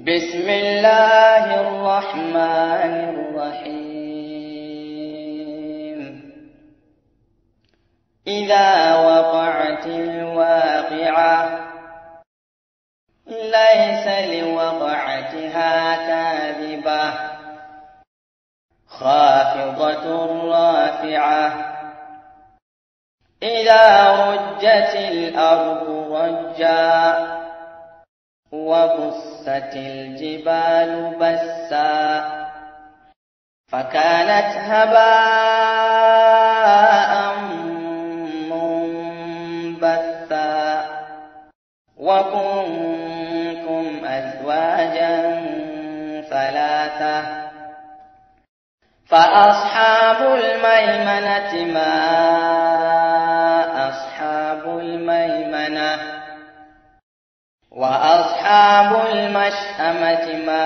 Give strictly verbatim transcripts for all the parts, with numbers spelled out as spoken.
بسم الله الرحمن الرحيم. إذا وقعت الواقعة ليس لوقعتها كاذبة خافضة رافعة. إذا رجت الأرض رجا وبست الجبال بسا فكانت هباء منبثا وكنتم أزواجا ثلاثة فأصحاب الميمنة ما أصحاب الميمنة وأصحاب المشأمة ما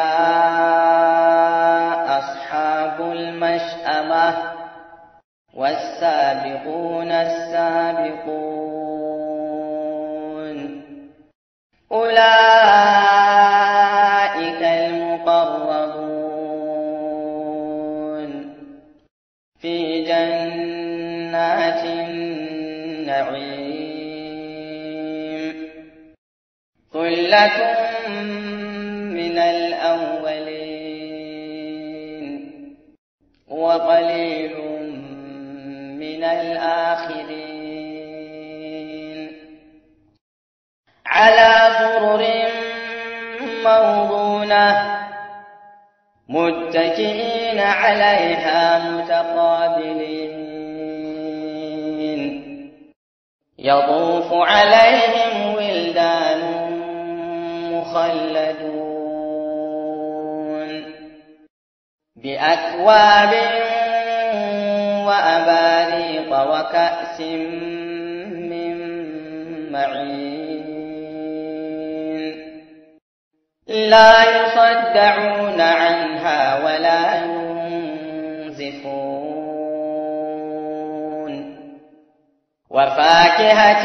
أصحاب المشأمة والسابقون السابقون أولئك المقربون في جنات النعيم. ثلة من الأولين وقليل من الآخرين. على سرر موضونة متكئين عليها متقابلين. يطوف عليهم ولدان مخلدون بأكواب وأباريق وكأس من معين. لا يصدعون عنها ولا ينزفون وفاكهة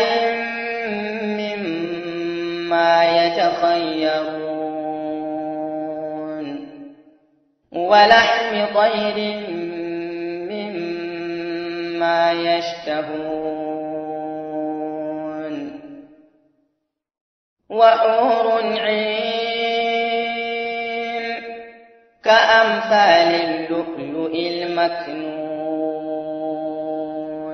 مما يتخيرون ولحم طير مما يشتهون وحور عين كأمثال اللؤلؤ المكنون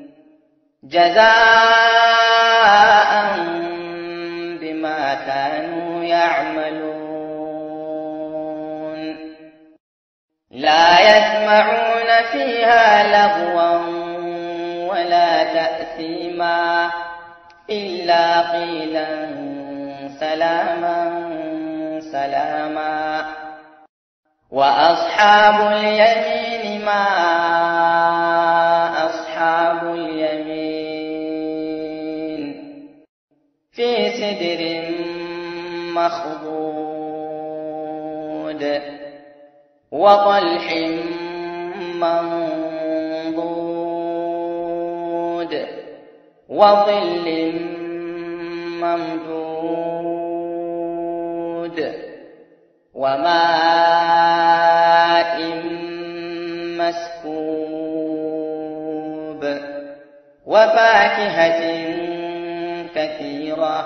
جزاء بما كانوا يعملون. لا يسمعون فيها لغوا ولا تأثيما إلا قيلا سلاما سلاما. وأصحاب اليمين ما أصحاب اليمين في سدر مخضود وطلح منضود وظل ممدود وماء مسكوب وفاكهة كثيرة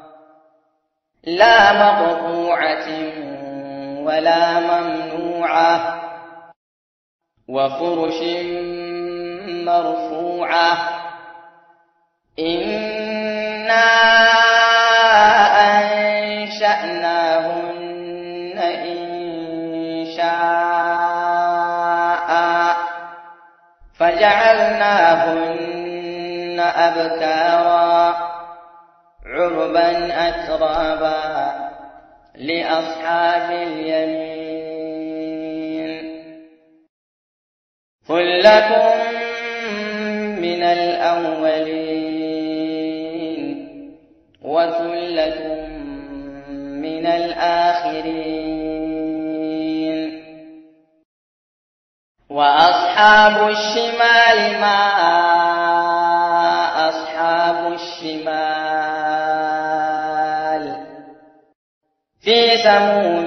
لا مقطوعة ولا ممنوعة وفرش مرفوعة. إنا أنشأناهن إنشاء فجعلناهن أبكارا عربا أترابا لأصحاب اليمين. ثلة من الأولين وثلة من الآخرين. وأصحاب الشمال ما أصحاب الشمال في سموم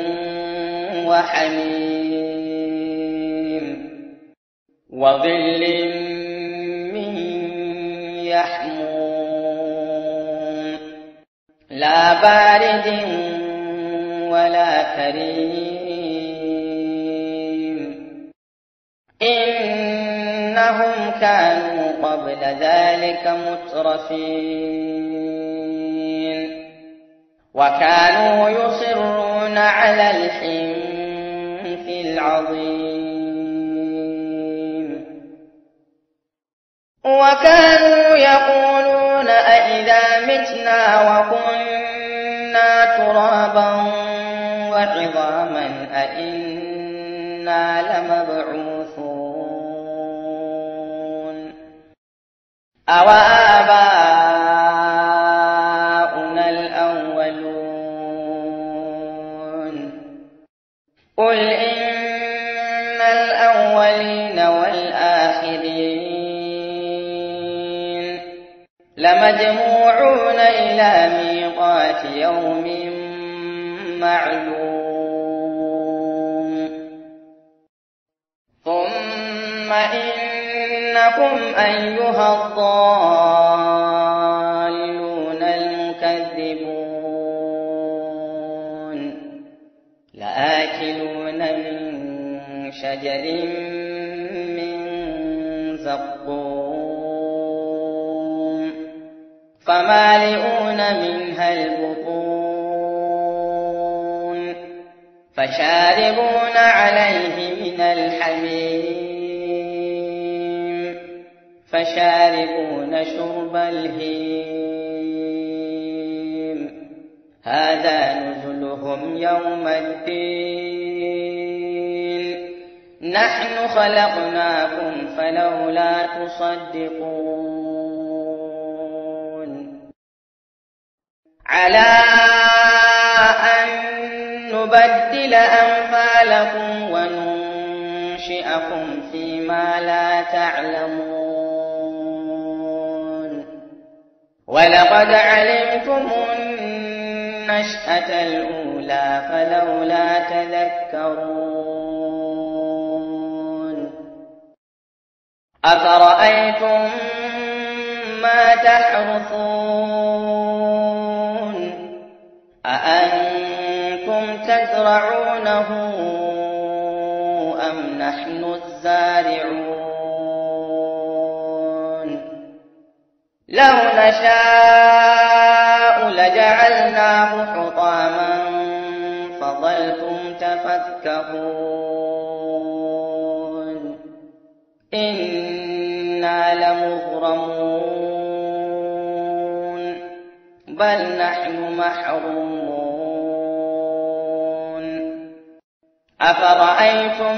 وحميم وظل من يحموم لا بارد ولا كريم إنهم كانوا قبل ذلك مترفين وكانوا يصرون على الحنث العظيم وكانوا يقولون أئذا متنا وكنا ترابا وعظاما أئنا لمبعوثون أو آباؤنا الأولون قل إن الأولين والآخرين لمجموعون إلى ميقات يوم معلوم ثم إنكم أيها الضالون المكذبون لآكلون من شجر من زقوم فمالئون منها البطون فشاربون عليه من الحميم فشاربون شرب الهيم هذا نزلهم يوم الدين نحن خلقناكم فلولا تصدقون على أن نبدل أمثالكم وننشئكم فيما لا تعلمون ولقد علمتم النشأة الأولى فلولا تذكرون أفرأيتم ما تحرثون أأنتم تزرعونه أم نحن الزارعون لو نشاء لجعلناه حطاما فظلتم تفكهون إنا لمغرمون بل نحن محرومون أفرأيتم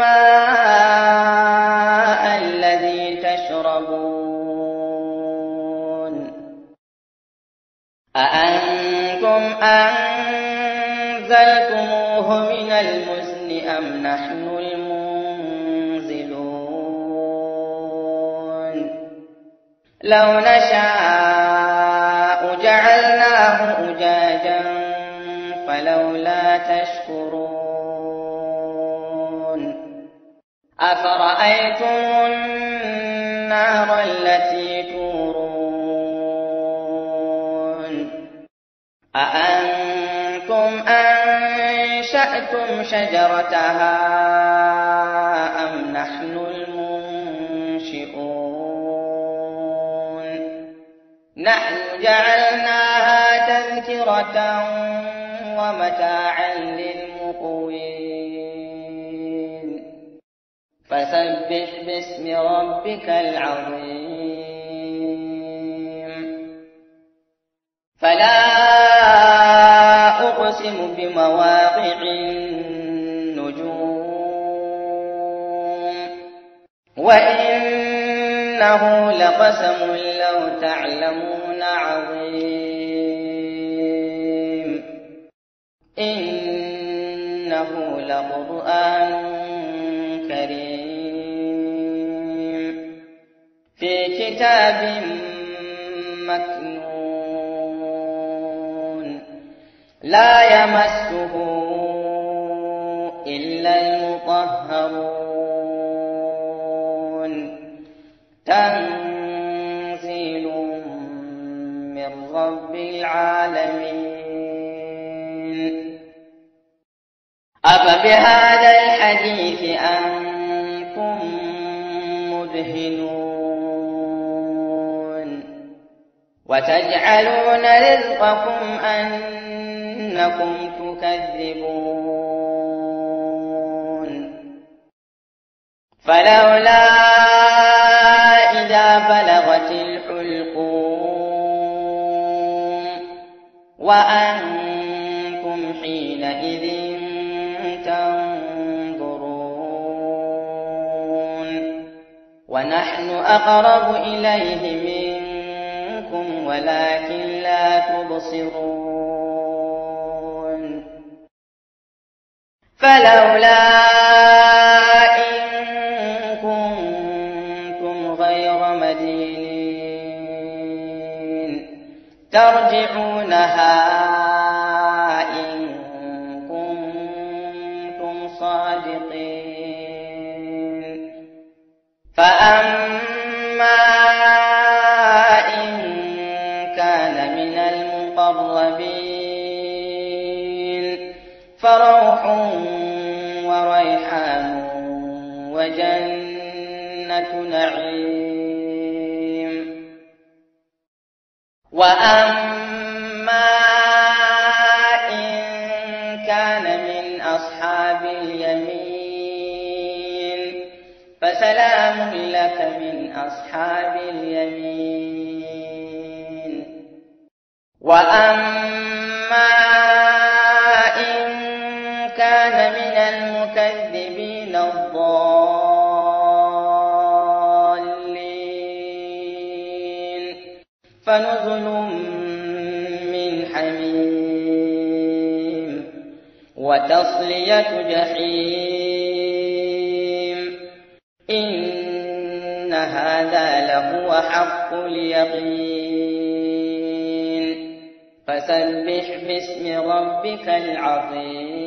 الماء الذي تشربون أأنتم أنزلتموه من المزن أم نحن المنزلون لو نشاء جعلناه أجاجا فلولا تشكرون أفرأيتم النار التي تورون أأنتم أنشأتم شجرتها أم نحن المنشئون نحن جعلناها تذكرة ومتاعا للمقوين فسبح باسم ربك العظيم فلا أقسم بمواقع النجوم وإنه لقسم لو تعلمون عظيم إنه لقرآن كريم في كتاب مكنون لا يمسه إلا المطهرون تنزيل من رب العالمين أفبهذا الحديث أنتم مدهنون وتجعلون رزقكم أنكم تكذبون فلولا إذا بلغت الحلقوم وأنتم حينئذ تنظرون ونحن أقرب إليه منكم ولكن لا تبصرون فلولا إن كنتم غير مدينين ترجعونها إن كنتم صادقين فأما إن كان من المقربين فروح وريحان وجنة نعيم وأما إن كان من أصحاب اليمين فسلام لك من أصحاب اليمين وأما إن كان من المكذبين الضالين فنزل من حميم وتصلية جحيم إن هذا لهو حق اليقين فسبح باسم ربك العظيم